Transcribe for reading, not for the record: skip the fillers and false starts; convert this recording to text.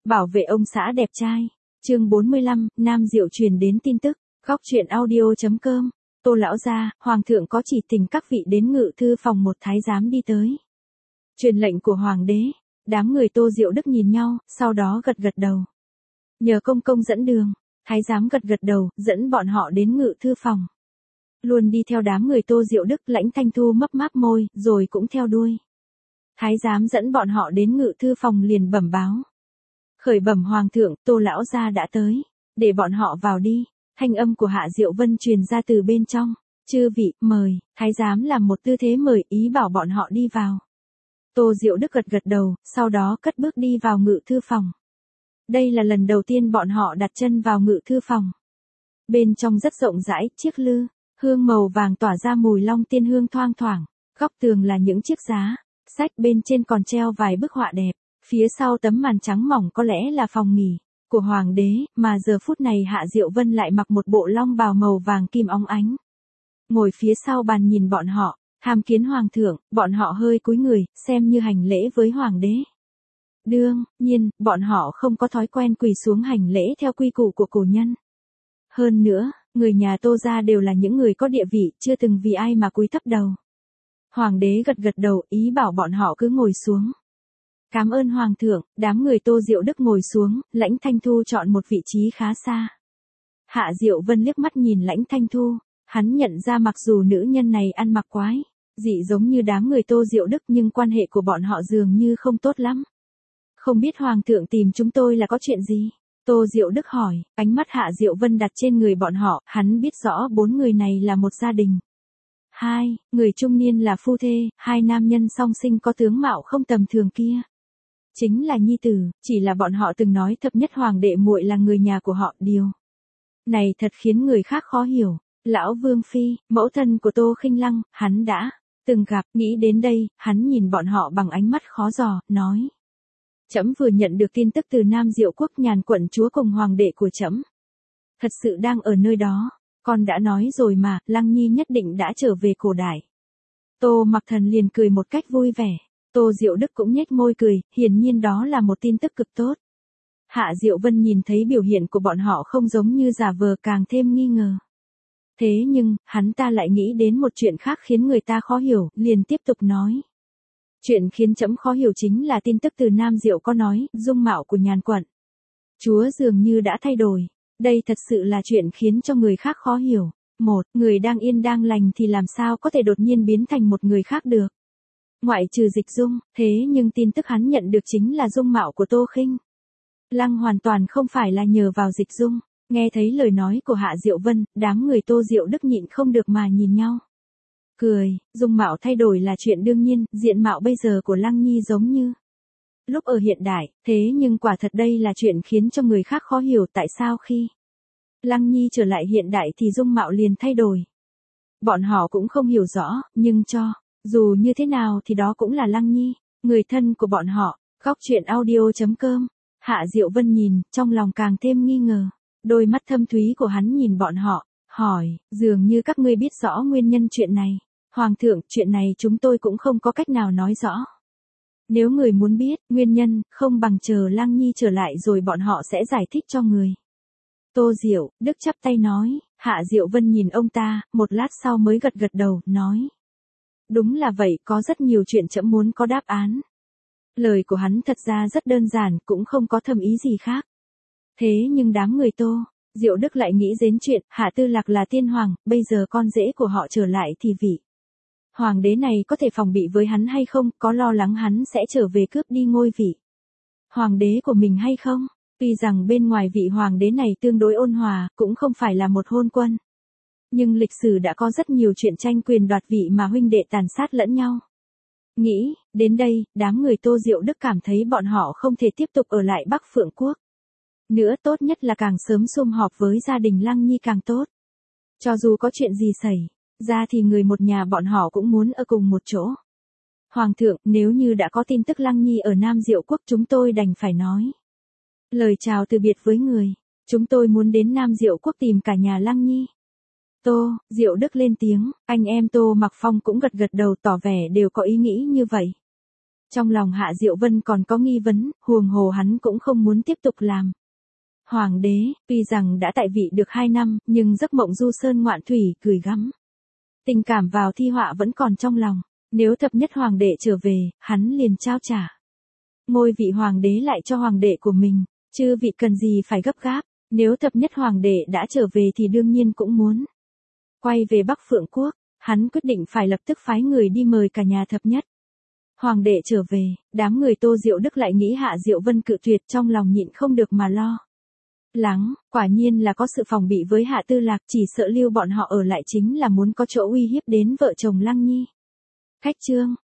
Bảo vệ ông xã đẹp trai. Chương 45, Nam Diệu truyền đến tin tức. Góc truyện audio.com. Tô lão gia, hoàng thượng có chỉ tình các vị đến ngự thư phòng một thái giám đi tới. Truyền lệnh của hoàng đế. Đám người Tô Diệu Đức nhìn nhau, sau đó gật gật đầu. Nhờ công công dẫn đường. Thái giám gật gật đầu, dẫn bọn họ đến ngự thư phòng. Luôn đi theo đám người Tô Diệu Đức, Lãnh Thanh Thu mấp máp môi, rồi cũng theo đuôi. Thái giám dẫn bọn họ đến ngự thư phòng liền bẩm báo. Khởi bẩm hoàng thượng, Tô lão gia đã tới. Để bọn họ vào đi. Thanh âm của Hạ Diệu Vân truyền ra từ bên trong. Chư vị, mời. Thái giám làm một tư thế mời ý bảo bọn họ đi vào. Tô Diệu Đức gật gật đầu, sau đó cất bước đi vào ngự thư phòng. Đây là lần đầu tiên bọn họ đặt chân vào ngự thư phòng. Bên trong rất rộng rãi, chiếc lư, hương màu vàng tỏa ra mùi long tiên hương thoang thoảng. Góc tường là những chiếc giá, sách, bên trên còn treo vài bức họa đẹp. Phía sau tấm màn trắng mỏng có lẽ là phòng nghỉ của hoàng đế, mà giờ phút này Hạ Diệu Vân lại mặc một bộ long bào màu vàng kim óng ánh. Ngồi phía sau bàn nhìn bọn họ, tham kiến hoàng thượng, bọn họ hơi cúi người, xem như hành lễ với hoàng đế. Đương nhiên, bọn họ không có thói quen quỳ xuống hành lễ theo quy củ của cổ nhân. Hơn nữa, người nhà Tô gia đều là những người có địa vị, chưa từng vì ai mà cúi thấp đầu. Hoàng đế gật gật đầu, ý bảo bọn họ cứ ngồi xuống. Cảm ơn hoàng thượng. Đám người Tô Diệu Đức ngồi xuống, Lãnh Thanh Thu chọn một vị trí khá xa. Hạ Diệu Vân liếc mắt nhìn Lãnh Thanh Thu, hắn nhận ra mặc dù nữ nhân này ăn mặc quái dị giống như đám người Tô Diệu Đức, nhưng quan hệ của bọn họ dường như không tốt lắm. Không biết hoàng thượng tìm chúng tôi là có chuyện gì? Tô Diệu Đức hỏi. Ánh mắt Hạ Diệu Vân đặt trên người bọn họ, hắn biết rõ bốn người này là một gia đình. Hai người trung niên là phu thê, hai nam nhân song sinh có tướng mạo không tầm thường kia. Chính là nhi tử, chỉ là bọn họ từng nói thập nhất hoàng đệ muội là người nhà của họ, điều này thật khiến người khác khó hiểu. Lão Vương Phi, mẫu thân của Tô Khinh Lăng, hắn đã từng gặp. Nghĩ đến đây, hắn nhìn bọn họ bằng ánh mắt khó dò, nói. Trẫm vừa nhận được tin tức từ Nam Diệu Quốc, Nhàn quận chúa cùng hoàng đệ của trẫm thật sự đang ở nơi đó. Con đã nói rồi mà, Lăng Nhi nhất định đã trở về cổ đại. Tô Mặc Thần liền cười một cách vui vẻ. Tô Diệu Đức cũng nhếch môi cười, hiển nhiên đó là một tin tức cực tốt. Hạ Diệu Vân nhìn thấy biểu hiện của bọn họ không giống như giả vờ, càng thêm nghi ngờ. Thế nhưng, hắn ta lại nghĩ đến một chuyện khác khiến người ta khó hiểu, liền tiếp tục nói. Chuyện khiến trẫm khó hiểu chính là tin tức từ Nam Diệu có nói, dung mạo của Nhàn quận chúa dường như đã thay đổi. Đây thật sự là chuyện khiến cho người khác khó hiểu. Một người đang yên đang lành thì làm sao có thể đột nhiên biến thành một người khác được. Ngoại trừ Dịch Dung, thế nhưng tin tức hắn nhận được chính là dung mạo của Tô Khinh Lăng hoàn toàn không phải là nhờ vào Dịch Dung. Nghe thấy lời nói của Hạ Diệu Vân, đám người Tô Diệu Đức nhịn không được mà nhìn nhau. Cười, dung mạo thay đổi là chuyện đương nhiên, diện mạo bây giờ của Lăng Nhi giống như lúc ở hiện đại, thế nhưng quả thật đây là chuyện khiến cho người khác khó hiểu tại sao khi Lăng Nhi trở lại hiện đại thì dung mạo liền thay đổi. Bọn họ cũng không hiểu rõ, nhưng dù như thế nào thì đó cũng là Lăng Nhi, người thân của bọn họ. Góc truyện audio.com. Hạ Diệu Vân nhìn, trong lòng càng thêm nghi ngờ. Đôi mắt thâm thúy của hắn nhìn bọn họ, hỏi, dường như các ngươi biết rõ nguyên nhân chuyện này. Hoàng thượng, chuyện này chúng tôi cũng không có cách nào nói rõ. Nếu người muốn biết nguyên nhân, không bằng chờ Lăng Nhi trở lại rồi bọn họ sẽ giải thích cho người. Tô Diệu Đức chắp tay nói. Hạ Diệu Vân nhìn ông ta, một lát sau mới gật gật đầu, nói. Đúng là vậy, có rất nhiều chuyện trẫm muốn có đáp án. Lời của hắn thật ra rất đơn giản, cũng không có thâm ý gì khác. Thế nhưng đám người Tô Diệu Đức lại nghĩ đến chuyện, Hạ Tư Lạc là tiên hoàng, bây giờ con rể của họ trở lại thì vị hoàng đế này có thể phòng bị với hắn hay không, có lo lắng hắn sẽ trở về cướp đi ngôi vị hoàng đế của mình hay không. Tuy rằng bên ngoài vị hoàng đế này tương đối ôn hòa, cũng không phải là một hôn quân. Nhưng lịch sử đã có rất nhiều chuyện tranh quyền đoạt vị mà huynh đệ tàn sát lẫn nhau. Nghĩ đến đây, đám người Tô Diệu Đức cảm thấy bọn họ không thể tiếp tục ở lại Bắc Phượng Quốc nữa, tốt nhất là càng sớm sum họp với gia đình Lăng Nhi càng tốt. Cho dù có chuyện gì xảy ra thì người một nhà bọn họ cũng muốn ở cùng một chỗ. Hoàng thượng, nếu như đã có tin tức Lăng Nhi ở Nam Diệu Quốc, chúng tôi đành phải nói lời chào từ biệt với người. Chúng tôi muốn đến Nam Diệu Quốc tìm cả nhà Lăng Nhi. Tô Diệu Đức lên tiếng, anh em Tô Mặc Phong cũng gật gật đầu tỏ vẻ đều có ý nghĩ như vậy. Trong lòng Hạ Diệu Vân còn có nghi vấn, huống hồ hắn cũng không muốn tiếp tục làm hoàng đế, tuy rằng đã tại vị được 2 năm, nhưng giấc mộng du sơn ngoạn thủy gửi gắm. Tình cảm vào thi họa vẫn còn trong lòng, nếu thập nhất hoàng đệ trở về, hắn liền trao trả ngôi vị hoàng đế lại cho hoàng đệ của mình, chư vị cần gì phải gấp gáp, nếu thập nhất hoàng đệ đã trở về thì đương nhiên cũng muốn quay về Bắc Phượng Quốc, hắn quyết định phải lập tức phái người đi mời cả nhà thập nhất hoàng đệ trở về, đám người Tô Diệu Đức lại nghĩ Hạ Diệu Vân cự tuyệt, trong lòng nhịn không được mà lo lắng, quả nhiên là có sự phòng bị với Hạ Tư Lạc, chỉ sợ lưu bọn họ ở lại chính là muốn có chỗ uy hiếp đến vợ chồng Lăng Nhi. Khách trương,